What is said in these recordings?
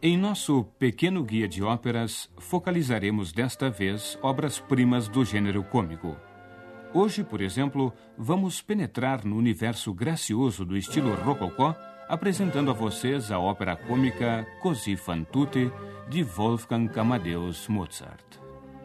Em nosso pequeno guia de óperas, focalizaremos desta vez obras-primas do gênero cômico. Hoje, por exemplo, vamos penetrar no universo gracioso do estilo rococó, apresentando a vocês a ópera cômica Così fan tutte, de Wolfgang Amadeus Mozart.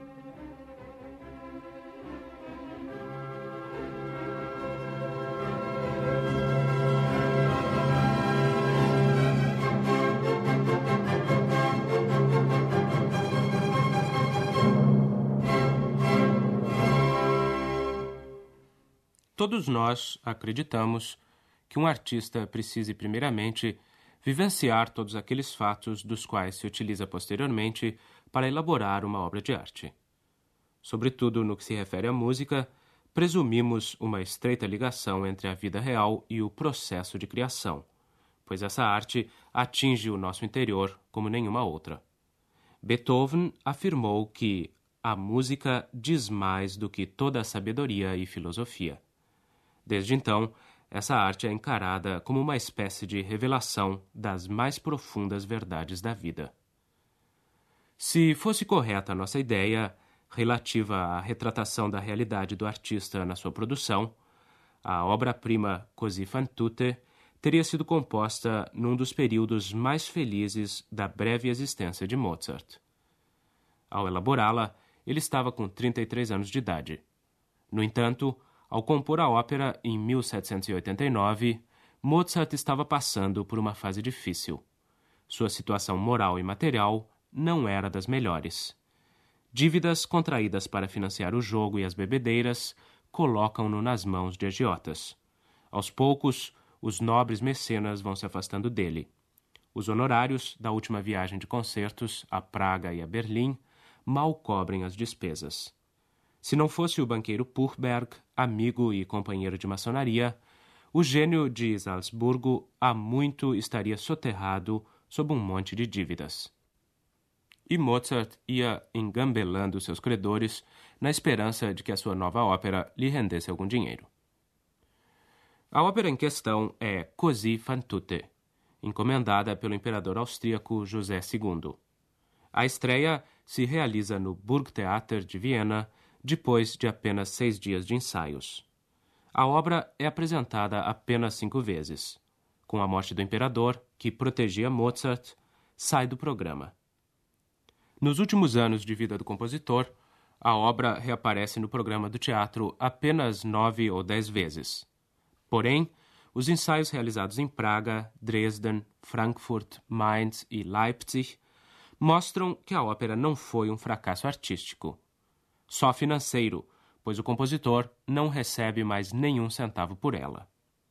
Todos nós acreditamos que um artista precise, primeiramente, vivenciar todos aqueles fatos dos quais se utiliza posteriormente para elaborar uma obra de arte. Sobretudo no que se refere à música, presumimos uma estreita ligação entre a vida real e o processo de criação, pois essa arte atinge o nosso interior como nenhuma outra. Beethoven afirmou que a música diz mais do que toda a sabedoria e filosofia. Desde então, essa arte é encarada como uma espécie de revelação das mais profundas verdades da vida. Se fosse correta a nossa ideia relativa à retratação da realidade do artista na sua produção, a obra-prima Così fan tutte teria sido composta num dos períodos mais felizes da breve existência de Mozart. Ao elaborá-la, ele estava com 33 anos de idade. No entanto, ao compor a ópera em 1789, Mozart estava passando por uma fase difícil. Sua situação moral e material não era das melhores. Dívidas contraídas para financiar o jogo e as bebedeiras colocam-no nas mãos de agiotas. Aos poucos, os nobres mecenas vão se afastando dele. Os honorários da última viagem de concertos a Praga e a Berlim mal cobrem as despesas. Se não fosse o banqueiro Purberg, amigo e companheiro de maçonaria, o gênio de Salzburgo há muito estaria soterrado sob um monte de dívidas. E Mozart ia engambelando seus credores na esperança de que a sua nova ópera lhe rendesse algum dinheiro. A ópera em questão é Così fan tutte, encomendada pelo imperador austríaco José II. A estreia se realiza no Burgtheater de Viena, depois de apenas 6 dias de ensaios. A obra é apresentada apenas 5 vezes. Com a morte do imperador, que protegia Mozart, sai do programa. Nos últimos anos de vida do compositor, a obra reaparece no programa do teatro apenas 9 ou 10 vezes. Porém, os ensaios realizados em Praga, Dresden, Frankfurt, Mainz e Leipzig mostram que a ópera não foi um fracasso artístico. Só financeiro, pois o compositor não recebe mais nenhum centavo por ela.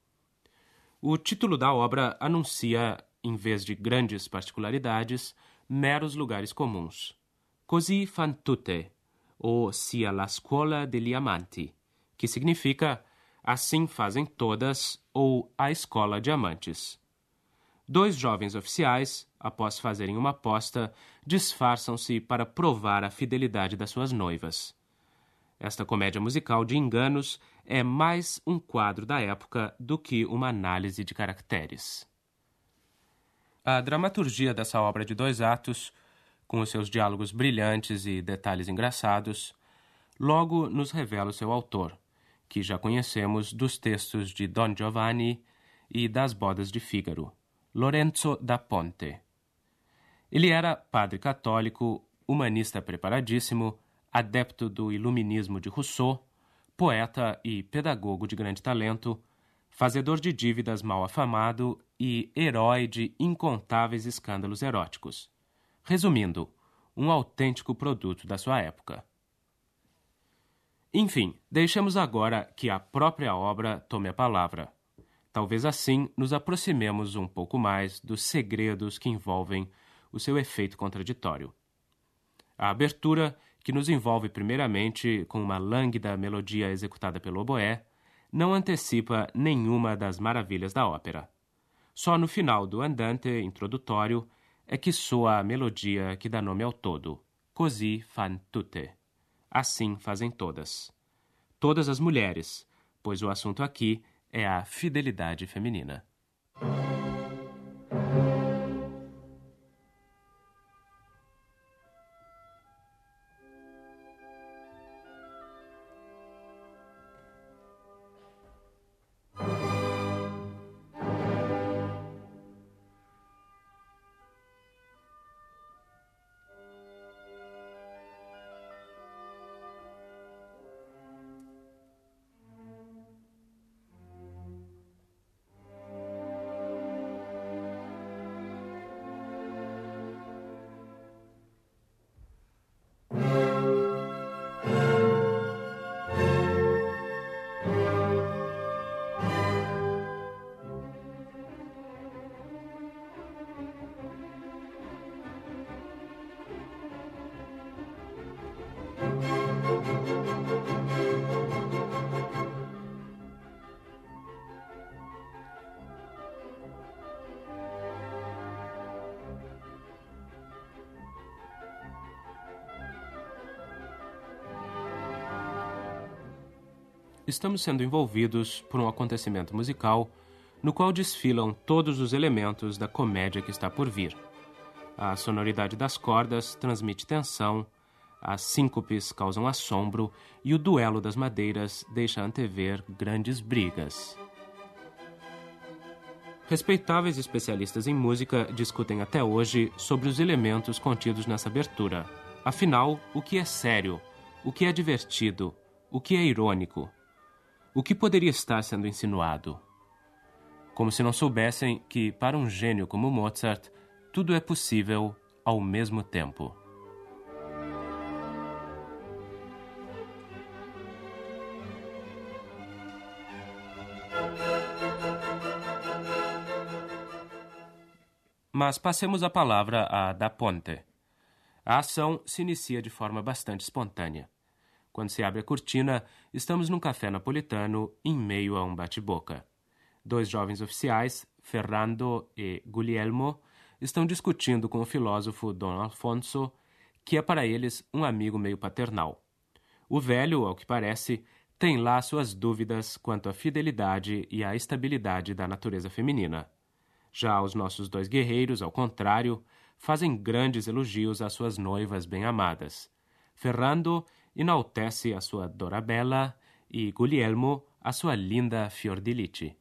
O título da obra anuncia, em vez de grandes particularidades, meros lugares comuns. Così fan tutte, ou sia la scuola degli amanti, que significa assim fazem todas, ou a escola de amantes. 2 jovens oficiais, após fazerem uma aposta, disfarçam-se para provar a fidelidade das suas noivas. Esta comédia musical de enganos é mais um quadro da época do que uma análise de caracteres. A dramaturgia dessa obra de 2 atos, com os seus diálogos brilhantes e detalhes engraçados, logo nos revela o seu autor, que já conhecemos dos textos de Don Giovanni e das Bodas de Fígaro, Lorenzo da Ponte. Ele era padre católico, humanista preparadíssimo, adepto do iluminismo de Rousseau, poeta e pedagogo de grande talento, fazedor de dívidas mal afamado e herói de incontáveis escândalos eróticos. Resumindo, um autêntico produto da sua época. Enfim, deixemos agora que a própria obra tome a palavra. Talvez assim nos aproximemos um pouco mais dos segredos que envolvem o seu efeito contraditório. A abertura, que nos envolve primeiramente com uma lânguida melodia executada pelo oboé, não antecipa nenhuma das maravilhas da ópera. Só no final do andante introdutório é que soa a melodia que dá nome ao todo, Così fan tutte. Assim fazem todas. Todas as mulheres, pois o assunto aqui é a fidelidade feminina. estamos sendo envolvidos por um acontecimento musical no qual desfilam todos os elementos da comédia que está por vir. A sonoridade das cordas transmite tensão, as síncopes causam assombro e o duelo das madeiras deixa antever grandes brigas. Respeitáveis especialistas em música discutem até hoje sobre os elementos contidos nessa abertura. Afinal, o que é sério? O que é divertido? O que é irônico? O que poderia estar sendo insinuado? Como se não soubessem que, para um gênio como Mozart, tudo é possível ao mesmo tempo. Mas passemos a palavra a Da Ponte. A ação se inicia de forma bastante espontânea. Quando se abre a cortina, estamos num café napolitano em meio a um bate-boca. 2 jovens oficiais, Ferrando e Guglielmo, estão discutindo com o filósofo Dom Alfonso, que é para eles um amigo meio paternal. O velho, ao que parece, tem lá suas dúvidas quanto à fidelidade e à estabilidade da natureza feminina. Já os nossos 2 guerreiros, ao contrário, fazem grandes elogios às suas noivas bem-amadas. Ferrando enaltece a sua Dorabella e Guglielmo a sua linda Fiordilice.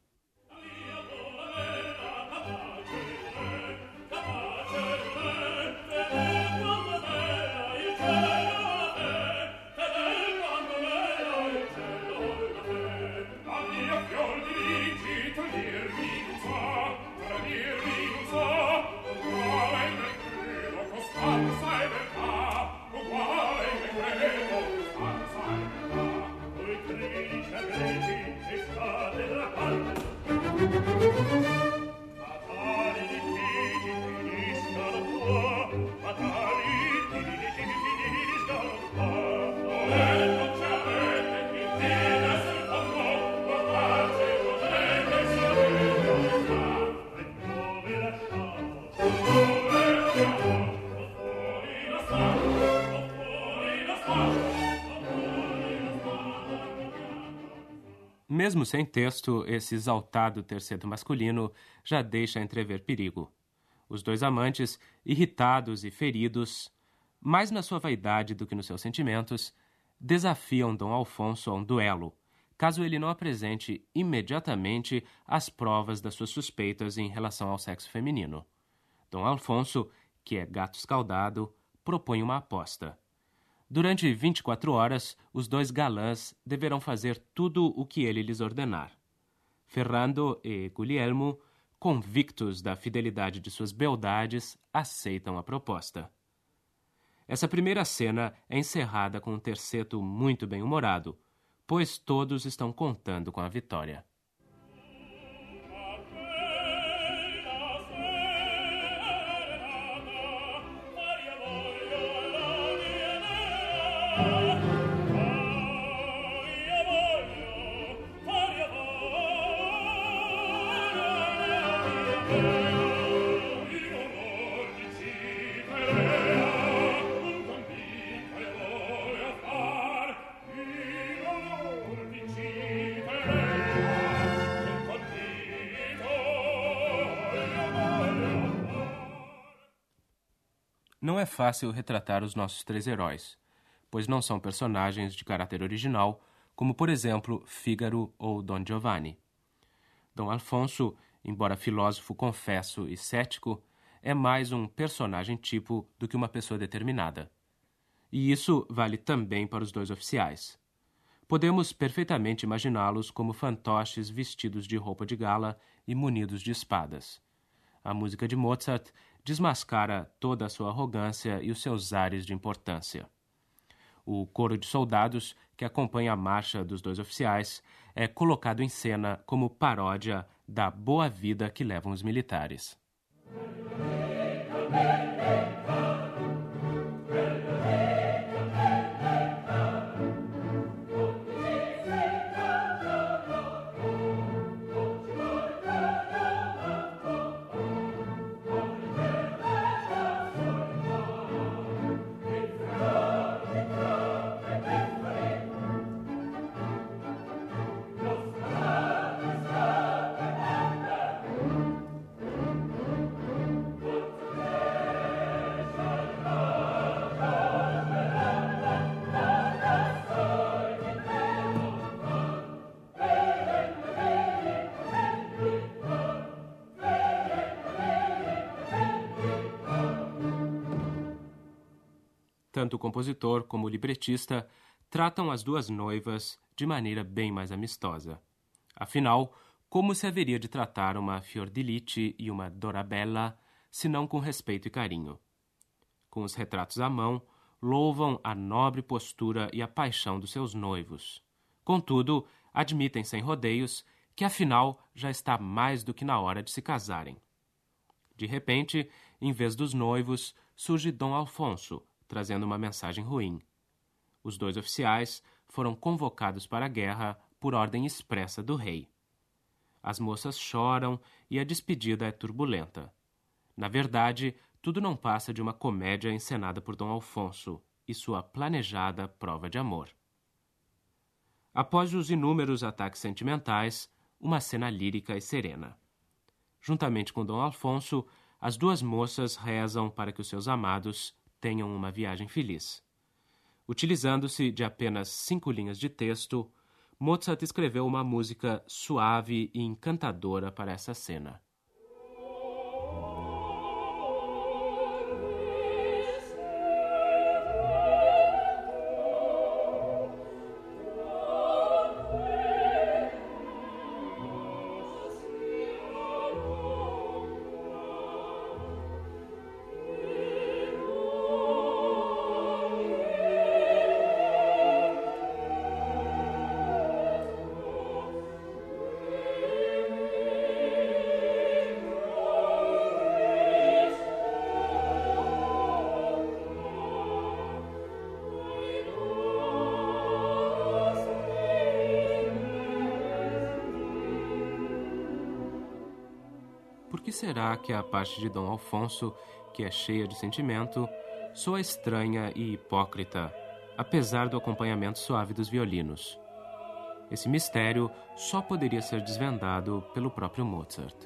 Mesmo sem texto, esse exaltado terceto masculino já deixa entrever perigo. Os 2 amantes, irritados e feridos, mais na sua vaidade do que nos seus sentimentos, desafiam Dom Alfonso a um duelo, caso ele não apresente imediatamente as provas das suas suspeitas em relação ao sexo feminino. Dom Alfonso, que é gato escaldado, propõe uma aposta. Durante 24 horas, os 2 galãs deverão fazer tudo o que ele lhes ordenar. Ferrando e Guglielmo, convictos da fidelidade de suas beldades, aceitam a proposta. Essa primeira cena é encerrada com um terceto muito bem-humorado, pois todos estão contando com a vitória. Não é fácil retratar os nossos 3 heróis, pois não são personagens de caráter original, como, por exemplo, Fígaro ou Don Giovanni. Dom Alfonso, embora filósofo confesso e cético, é mais um personagem tipo do que uma pessoa determinada. E isso vale também para os 2 oficiais. Podemos perfeitamente imaginá-los como fantoches vestidos de roupa de gala e munidos de espadas. A música de Mozart desmascara toda a sua arrogância e os seus ares de importância. O coro de soldados, que acompanha a marcha dos 2 oficiais, é colocado em cena como paródia da boa vida que levam os militares. tanto o compositor como o libretista tratam as duas noivas de maneira bem mais amistosa. Afinal, como se haveria de tratar uma Fiordilite e uma Dorabella, senão com respeito e carinho? Com os retratos à mão, louvam a nobre postura e a paixão dos seus noivos. Contudo, admitem sem rodeios que afinal já está mais do que na hora de se casarem. De repente, em vez dos noivos, surge Dom Alfonso, trazendo uma mensagem ruim. Os dois oficiais foram convocados para a guerra por ordem expressa do rei. As moças choram e a despedida é turbulenta. Na verdade, tudo não passa de uma comédia encenada por Dom Alfonso e sua planejada prova de amor. Após os inúmeros ataques sentimentais, uma cena lírica e serena. Juntamente com Dom Alfonso, as duas moças rezam para que os seus amados tenham uma viagem feliz. Utilizando-se de apenas 5 linhas de texto, Mozart escreveu uma música suave e encantadora para essa cena. Por que será que a parte de Dom Alfonso, que é cheia de sentimento, soa estranha e hipócrita, apesar do acompanhamento suave dos violinos? Esse mistério só poderia ser desvendado pelo próprio Mozart.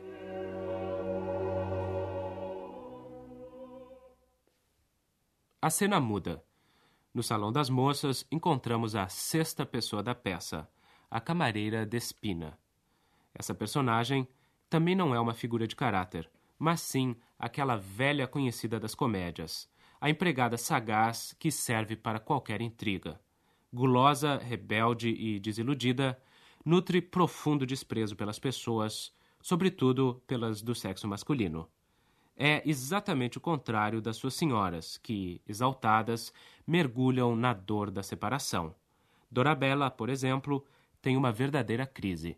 A cena muda. No Salão das Moças, encontramos a 6ª pessoa da peça, a camareira Despina. Essa personagem também não é uma figura de caráter, mas sim aquela velha conhecida das comédias, a empregada sagaz que serve para qualquer intriga. Gulosa, rebelde e desiludida, nutre profundo desprezo pelas pessoas, sobretudo pelas do sexo masculino. É exatamente o contrário das suas senhoras, que, exaltadas, mergulham na dor da separação. Dorabella, por exemplo, tem uma verdadeira crise.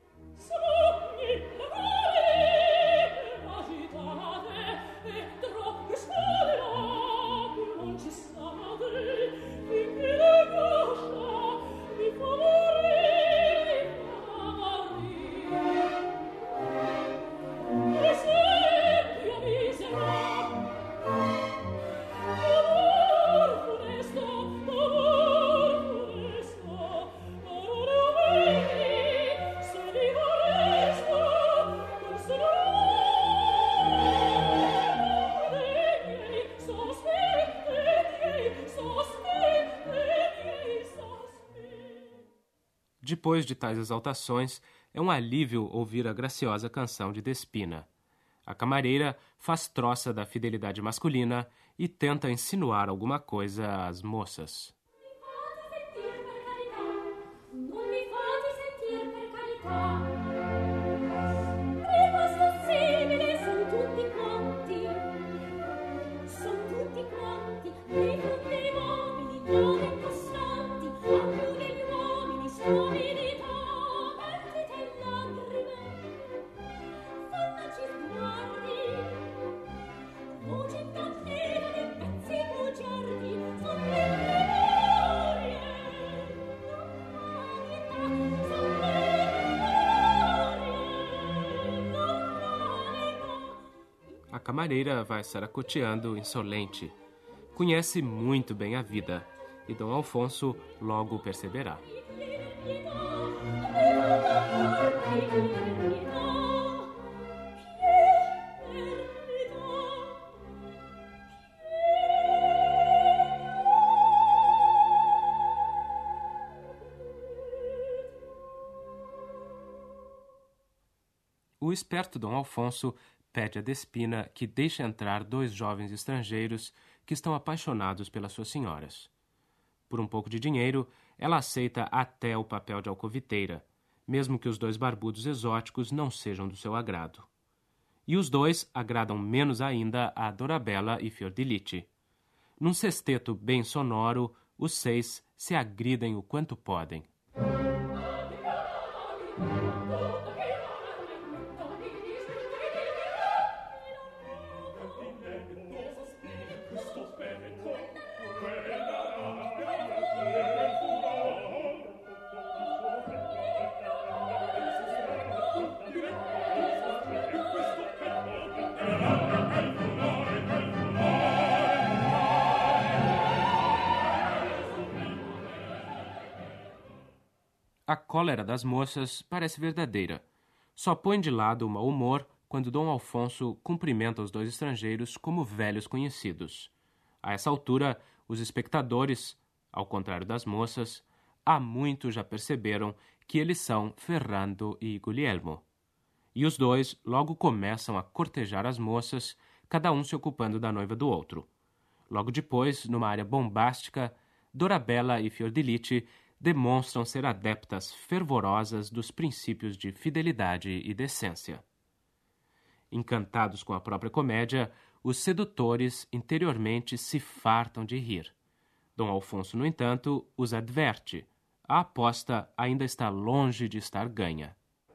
Depois de tais exaltações, é um alívio ouvir a graciosa canção de Despina. A camareira faz troça da fidelidade masculina e tenta insinuar alguma coisa às moças. A camareira vai saracoteando insolente. Conhece muito bem a vida, e Dom Alfonso logo o perceberá. O esperto Dom Alfonso pede a Despina que deixe entrar 2 jovens estrangeiros que estão apaixonados pelas suas senhoras. Por um pouco de dinheiro, ela aceita até o papel de alcoviteira, mesmo que os 2 barbudos exóticos não sejam do seu agrado. E os 2 agradam menos ainda a Dorabella e Fiordiligi. Num sexteto bem sonoro, os 6 se agridem o quanto podem. A cólera das moças parece verdadeira. Só põe de lado o mau humor quando Dom Alfonso cumprimenta os 2 estrangeiros como velhos conhecidos. A essa altura, os espectadores, ao contrário das moças, há muito já perceberam que eles são Ferrando e Guglielmo. E os 2 logo começam a cortejar as moças, cada um se ocupando da noiva do outro. Logo depois, numa área bombástica, Dorabella e Fiordiligi demonstram ser adeptas fervorosas dos princípios de fidelidade e decência. Encantados com a própria comédia, os sedutores interiormente se fartam de rir. Dom Alfonso, no entanto, os adverte. A aposta ainda está longe de estar ganha.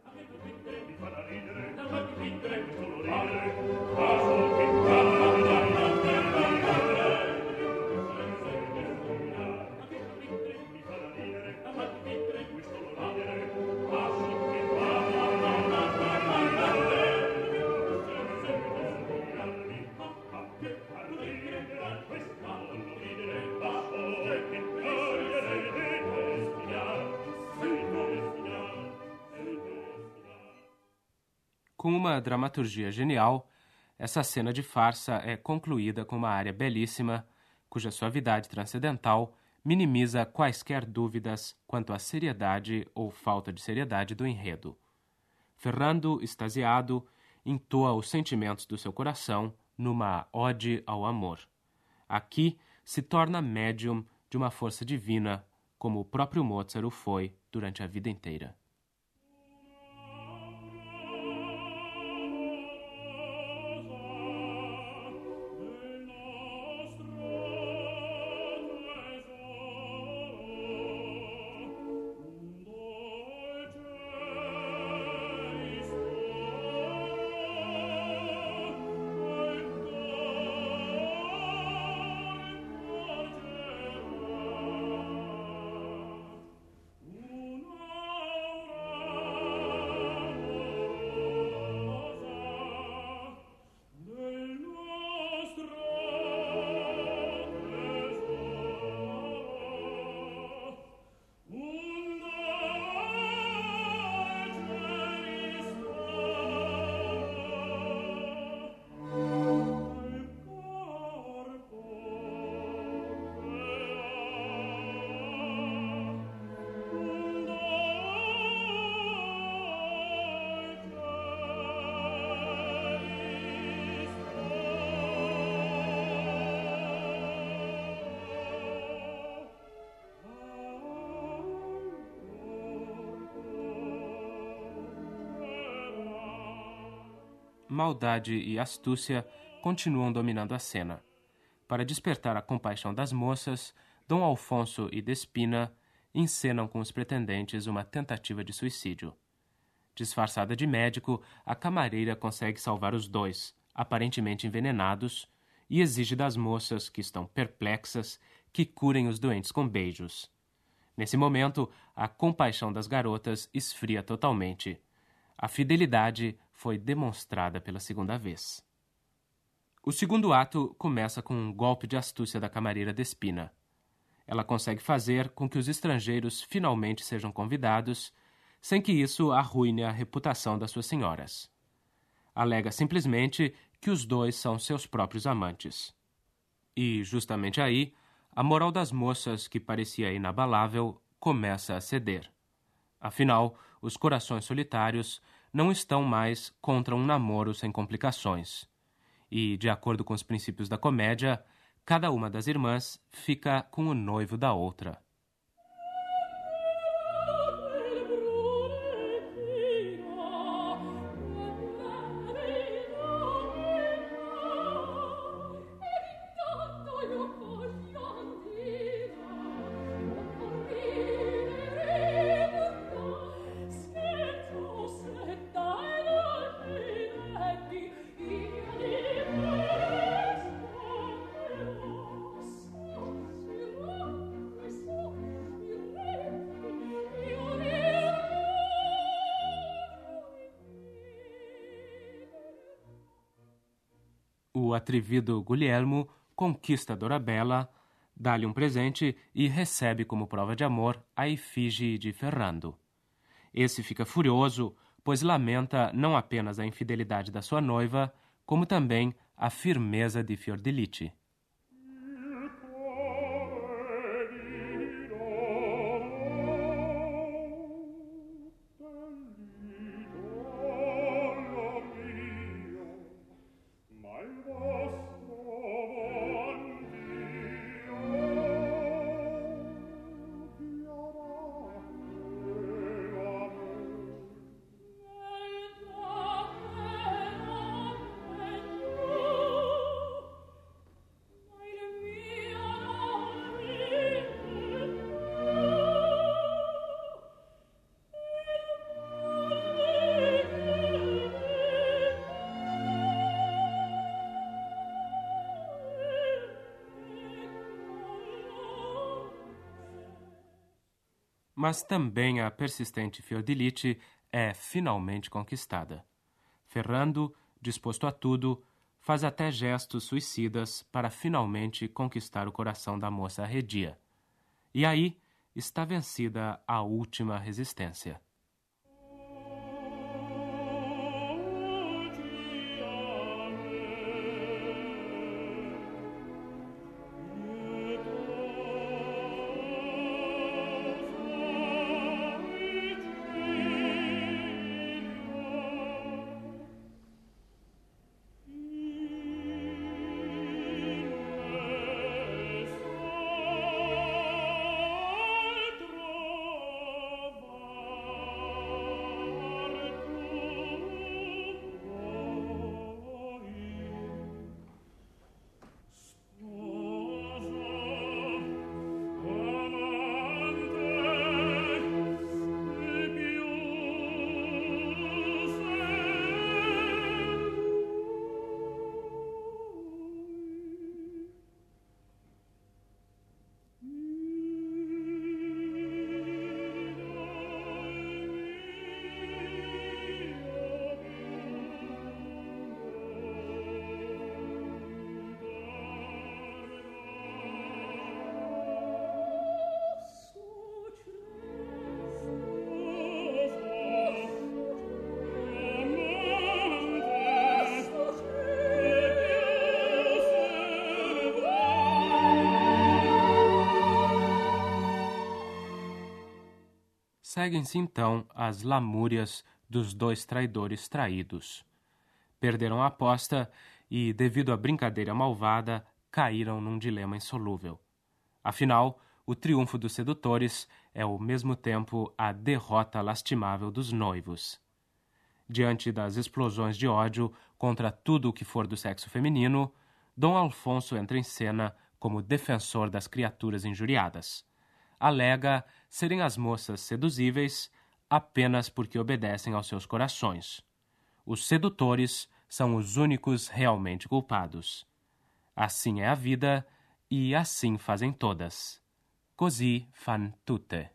Com uma dramaturgia genial, essa cena de farsa é concluída com uma área belíssima, cuja suavidade transcendental minimiza quaisquer dúvidas quanto à seriedade ou falta de seriedade do enredo. Ferrando, extasiado, entoa os sentimentos do seu coração numa ode ao amor. Aqui se torna médium de uma força divina, como o próprio Mozart o foi durante a vida inteira. Maldade e astúcia continuam dominando a cena. Para despertar a compaixão das moças, Dom Alfonso e Despina encenam com os pretendentes uma tentativa de suicídio. Disfarçada de médico, a camareira consegue salvar os 2, aparentemente envenenados, e exige das moças, que estão perplexas, que curem os doentes com beijos. Nesse momento, a compaixão das garotas esfria totalmente. A fidelidade foi demonstrada pela segunda vez. O segundo ato começa com um golpe de astúcia da camareira Despina. Ela consegue fazer com que os estrangeiros finalmente sejam convidados, sem que isso arruine a reputação das suas senhoras. Alega simplesmente que os 2 são seus próprios amantes. E, justamente aí, a moral das moças, que parecia inabalável, começa a ceder. Afinal, os corações solitários não estão mais contra um namoro sem complicações. E, de acordo com os princípios da comédia, cada uma das irmãs fica com o noivo da outra. O atrevido Guglielmo conquista a Dorabella, dá-lhe um presente e recebe como prova de amor a efígie de Ferrando. Esse fica furioso, pois lamenta não apenas a infidelidade da sua noiva, como também a firmeza de Fiordilici. Mas também a persistente Fiordilici é finalmente conquistada. Ferrando, disposto a tudo, faz até gestos suicidas para finalmente conquistar o coração da moça arredia. E aí está vencida a última resistência. Seguem-se então as lamúrias dos dois traidores traídos. Perderam a aposta e, devido à brincadeira malvada, caíram num dilema insolúvel. Afinal, o triunfo dos sedutores é ao mesmo tempo a derrota lastimável dos noivos. Diante das explosões de ódio contra tudo o que for do sexo feminino, Dom Alfonso entra em cena como defensor das criaturas injuriadas. Alega serem as moças seduzíveis apenas porque obedecem aos seus corações. Os sedutores são os únicos realmente culpados. Assim é a vida e assim fazem todas. Così fan tutte.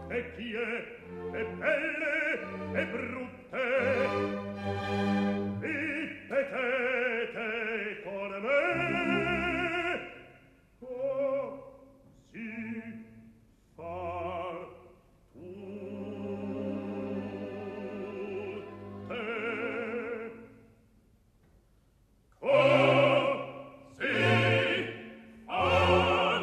e pie, e belle, e brutte, ripetete con me, così far tutte, così far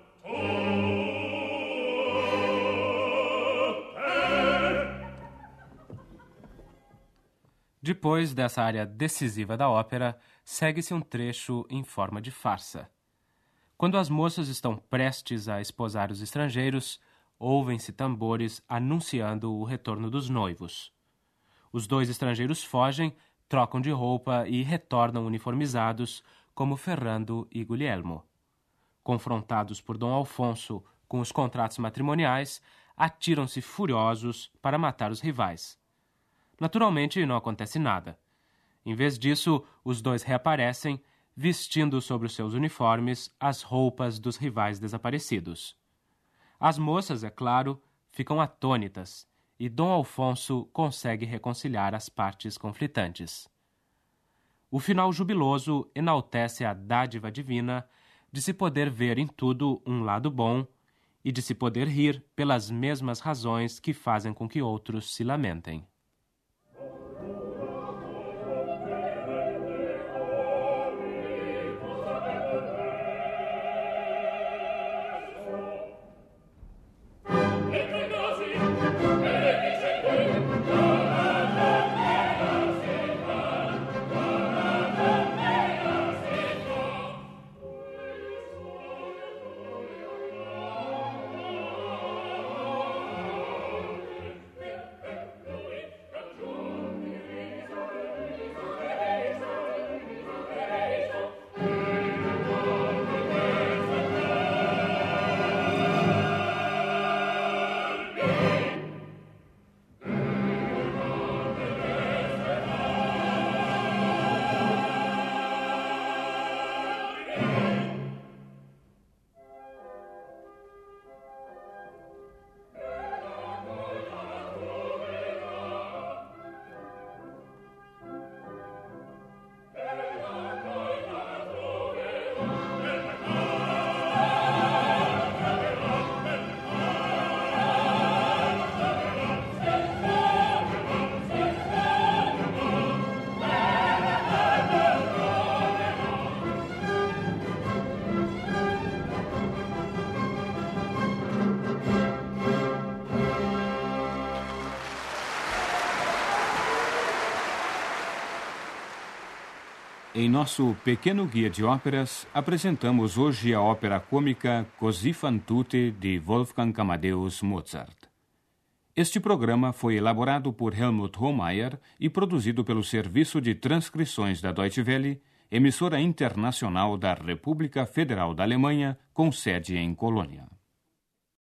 Depois dessa área decisiva da ópera, segue-se um trecho em forma de farsa. Quando as moças estão prestes a esposar os estrangeiros, ouvem-se tambores anunciando o retorno dos noivos. Os dois estrangeiros fogem, trocam de roupa e retornam uniformizados, como Ferrando e Guglielmo. Confrontados por Dom Alfonso com os contratos matrimoniais, atiram-se furiosos para matar os rivais. Naturalmente, não acontece nada. Em vez disso, os dois reaparecem, vestindo sobre os seus uniformes as roupas dos rivais desaparecidos. As moças, é claro, ficam atônitas, e Dom Alfonso consegue reconciliar as partes conflitantes. O final jubiloso enaltece a dádiva divina de se poder ver em tudo um lado bom e de se poder rir pelas mesmas razões que fazem com que outros se lamentem. Em nosso pequeno guia de óperas, apresentamos hoje a ópera cômica Così fan tutte de Wolfgang Amadeus Mozart. Este programa foi elaborado por Helmut Hohmeier e produzido pelo Serviço de Transcrições da Deutsche Welle, emissora internacional da República Federal da Alemanha, com sede em Colônia.